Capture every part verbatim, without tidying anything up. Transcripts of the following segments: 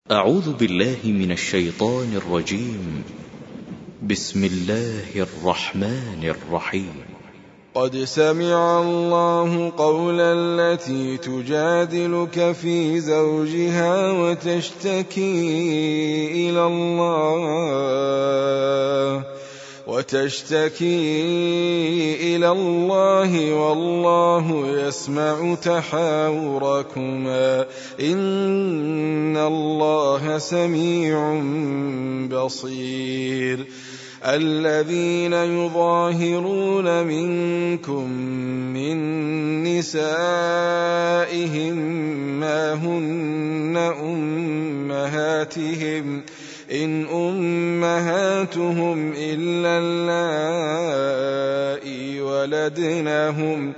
أعوذ بالله من الشيطان الرجيم. بسم الله الرحمن الرحيم. قد سمع الله قول التي تجادلك في زوجها وتشتكي إلى الله وتشتكي إلى الله والله يسمع تحاوركما إن الله سميع بصير. الذين يظاهرون منكم من نسائهم ما هن أمهاتهم إن أمهاتهم إلا اللائي ولدنهم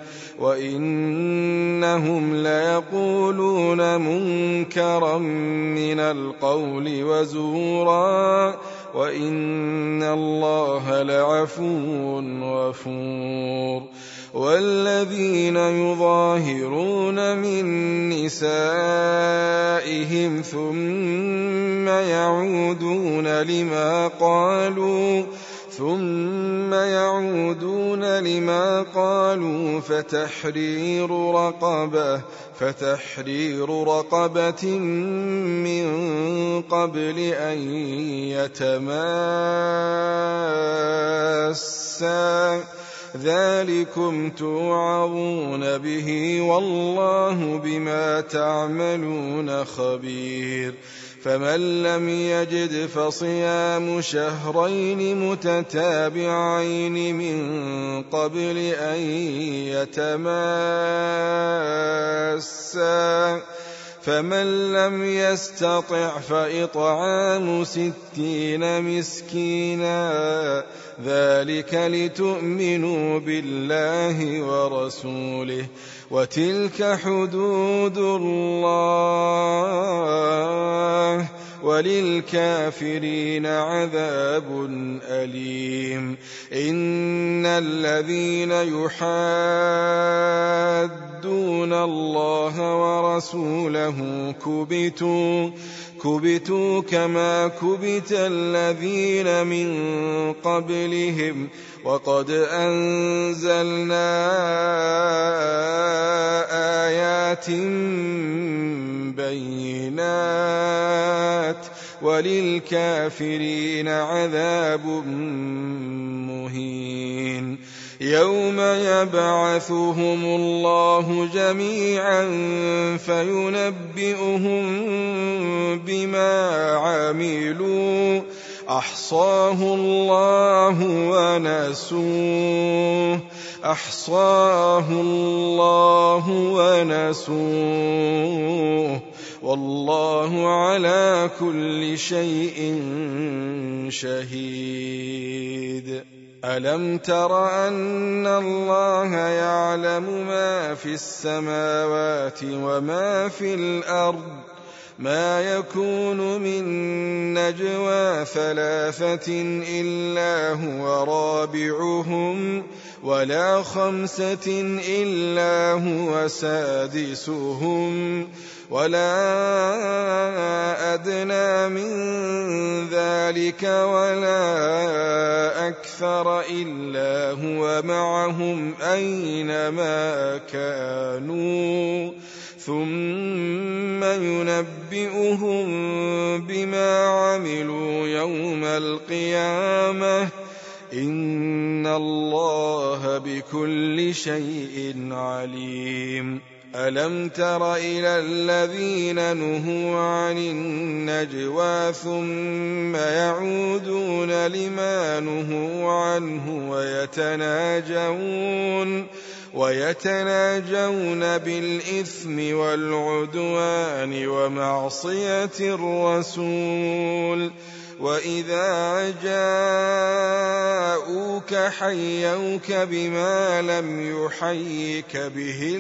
وإنهم ليقولون منكرا من القول وزورا وإن الله لعفو غفور. والذين يظاهرون من نسائهم ثم يعودون لما قالوا ثم يعودون لما قالوا فتحرير رقبة فتحرير رقبة من قبل أن يتماسا ذلكم توعظون به والله بما تعملون خبير. فمن لم يجد فصيام شهرين متتابعين من قبل أن يتماسا فمن لم يستطع فإطعام ستين مسكينا ذلك لتؤمنوا بالله ورسوله وتلك حدود الله وللكافرين عذاب أليم. إن الذين يحادون الله ورسوله كبتوا كبتوا كما كبت الذين من قبلهم وقد أنزلنا آيات بينات وللكافرين عذاب مهين. يوم يبعثهم الله جميعا فينبئهم بما عملوا أحصاه الله ونسوه أحصاه الله ونسوه والله على كل شيء شهيد. ألم تر أن الله يعلم ما في السماوات وما في الأرض ما يكون من نجوى ثلاثة إلا هو رابعهم ولا خمسة إلا هو سادسهم ولا أدنى من ذلك ولا أكثر إلا هو معهم أينما كانوا ثم ينبئهم بما عملوا يوم القيامة إن الله بكل شيء عليم. ألم تر إلى الذين نهوا عن النجوى ثم يعودون لما نهوا عنه ويتناجون ويتناجون بالإثم والعدوان ومعصية الرسول وإذا جاءوك حيوك بما لم يحيك به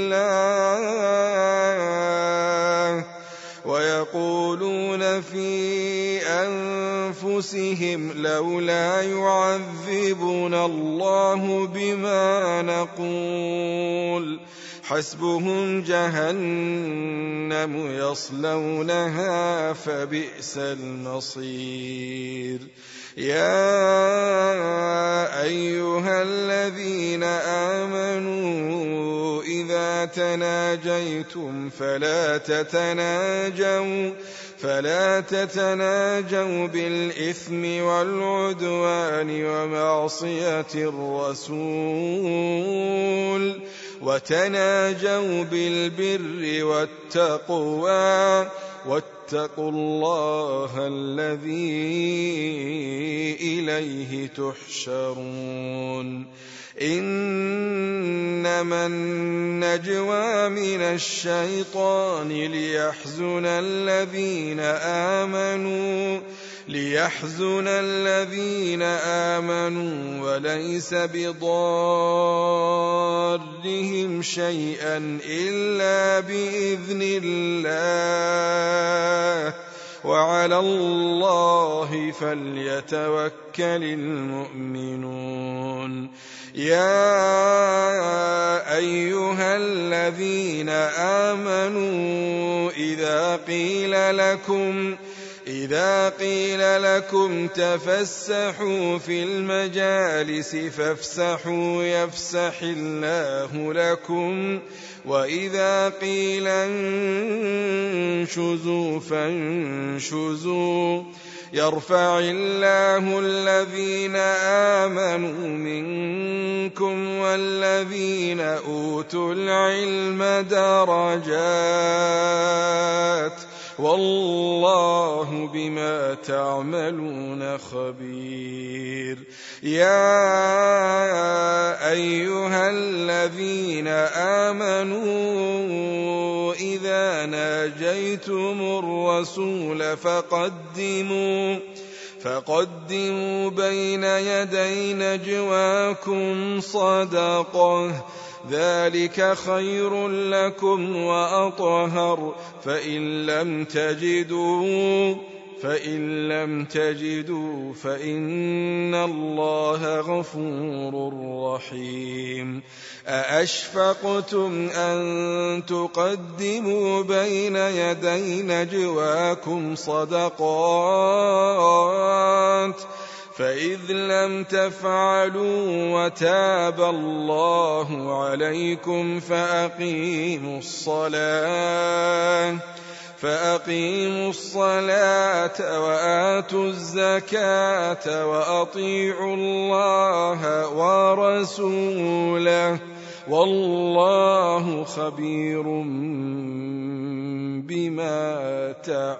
الله ويقولون في أنفسهم لولا يعذبنا الله بما نقول حسبهم جهنم يصلونها فبئس المصير يا أيها الذين آمنوا إذا تناجيتم فلا تتناجوا فلا تتناجوا بالإثم والعدوان ومعصية الرسول وتناجوا بالبر والتقوى واتقوا الله الذي إليه تحشرون إنما النجوى من الشيطان ليحزن الذين آمنوا ليحزن الذين آمنوا وليس بضارهم شيئا إلا بإذن الله وعلى الله فليتوكل المؤمنون يا أيها الذين آمنوا إذا قيل لكم إذا قيل لكم تفسحوا في المجالس فافسحوا يفسح الله لكم وإذا قيل انشزوا فانشزوا يرفع الله الذين آمنوا منكم والذين أوتوا العلم درجات والله بما تعملون خبير يا أيها الذين آمنوا إذا ناجيتم الرسول فقدموا فقدموا بين يدي نجواكم صدقة ذلك خير لكم وأطهر فإن لم تجدوا فإن لم تجدوا فإن الله غفور رحيم أأشفقتم أن تقدموا بين يدي نجواكم صدقات فإذ لم تفعلوا وتاب الله عليكم فأقيموا الصلاة فأقيموا الصلاة وآتوا الزكاة وأطيعوا الله ورسوله والله خبير بما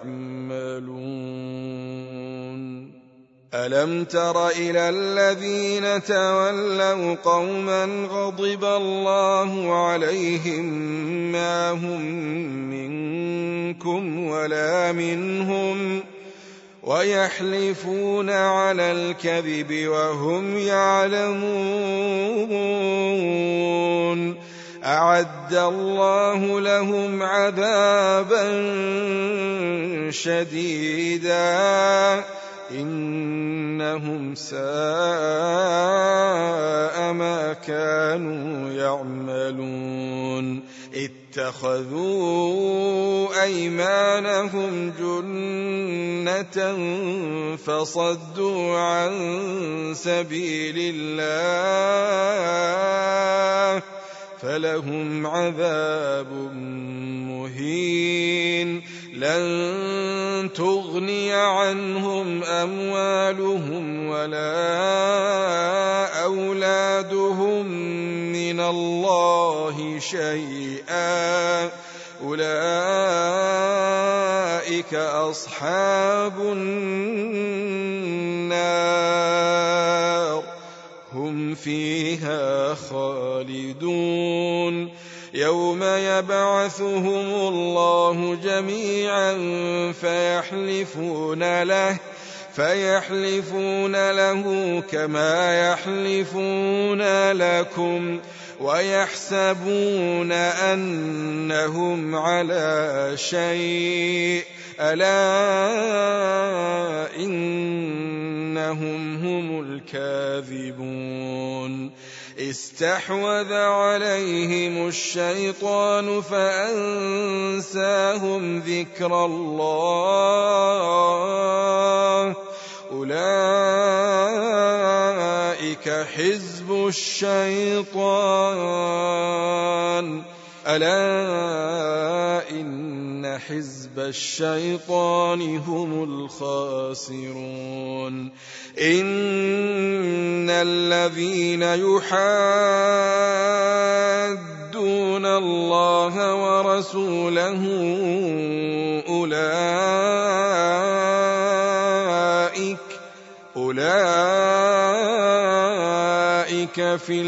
تعملون ألم تر إلى الذين تولوا قوما غضب الله عليهم ما هم منكم ولا منهم ويحلفون على الكذب وهم يعلمون أعد الله لهم عذابا شديدا إنهم ساء ما كانوا يعملون اتخذوا أيمانهم جنة فصدوا عن سبيل الله فلهم عذاب مهين لن تغني عنهم أموالهم ولا أولادهم من الله شيئا أولئك أصحاب النار هم فيها خالدون يوم يبعثهم الله جميعا فيحلفون له فيحلفون له كما يحلفون لكم ويحسبون أنهم على شيء ألا إنهم هم الكاذبون استحوذ عليهم الشيطان فأنساهم ذكر الله أولئك حزب الشيطان ألا إن حزب الشيطان هم الخاسرون إن الذين يحادون الله ورسوله أولئك أولئك في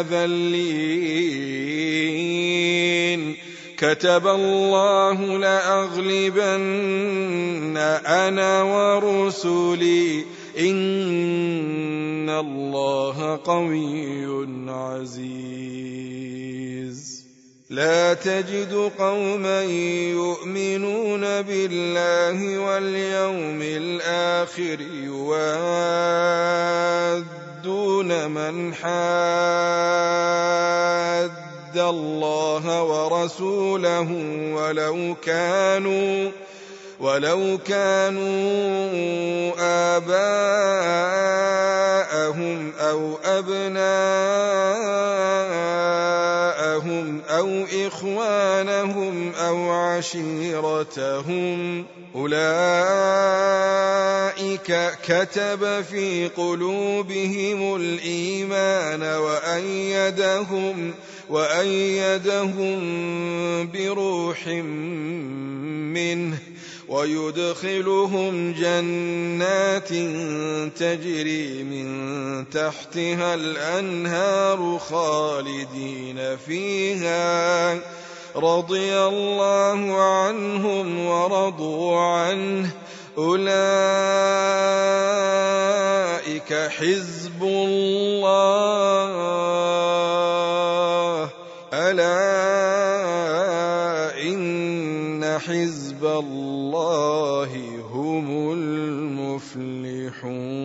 الأذلين كتب الله لأغلبن أنا ورسلي إن الله قوي عزيز لا تجد قوما يؤمنون بالله واليوم الآخر يوادون من حاد الله ورسوله ولو كانوا ولو كانوا آباءهم أو أبناءهم أو إخوانهم أو عشيرتهم أولئك كتب في قلوبهم الإيمان وأيدهم وأيدهم بروح منه ويدخلهم جنات تجري من تحتها الأنهار خالدين فيها رضي الله عنهم ورضوا عنه أولئك حزب الله ألا إن حزب الله هم المفلحون.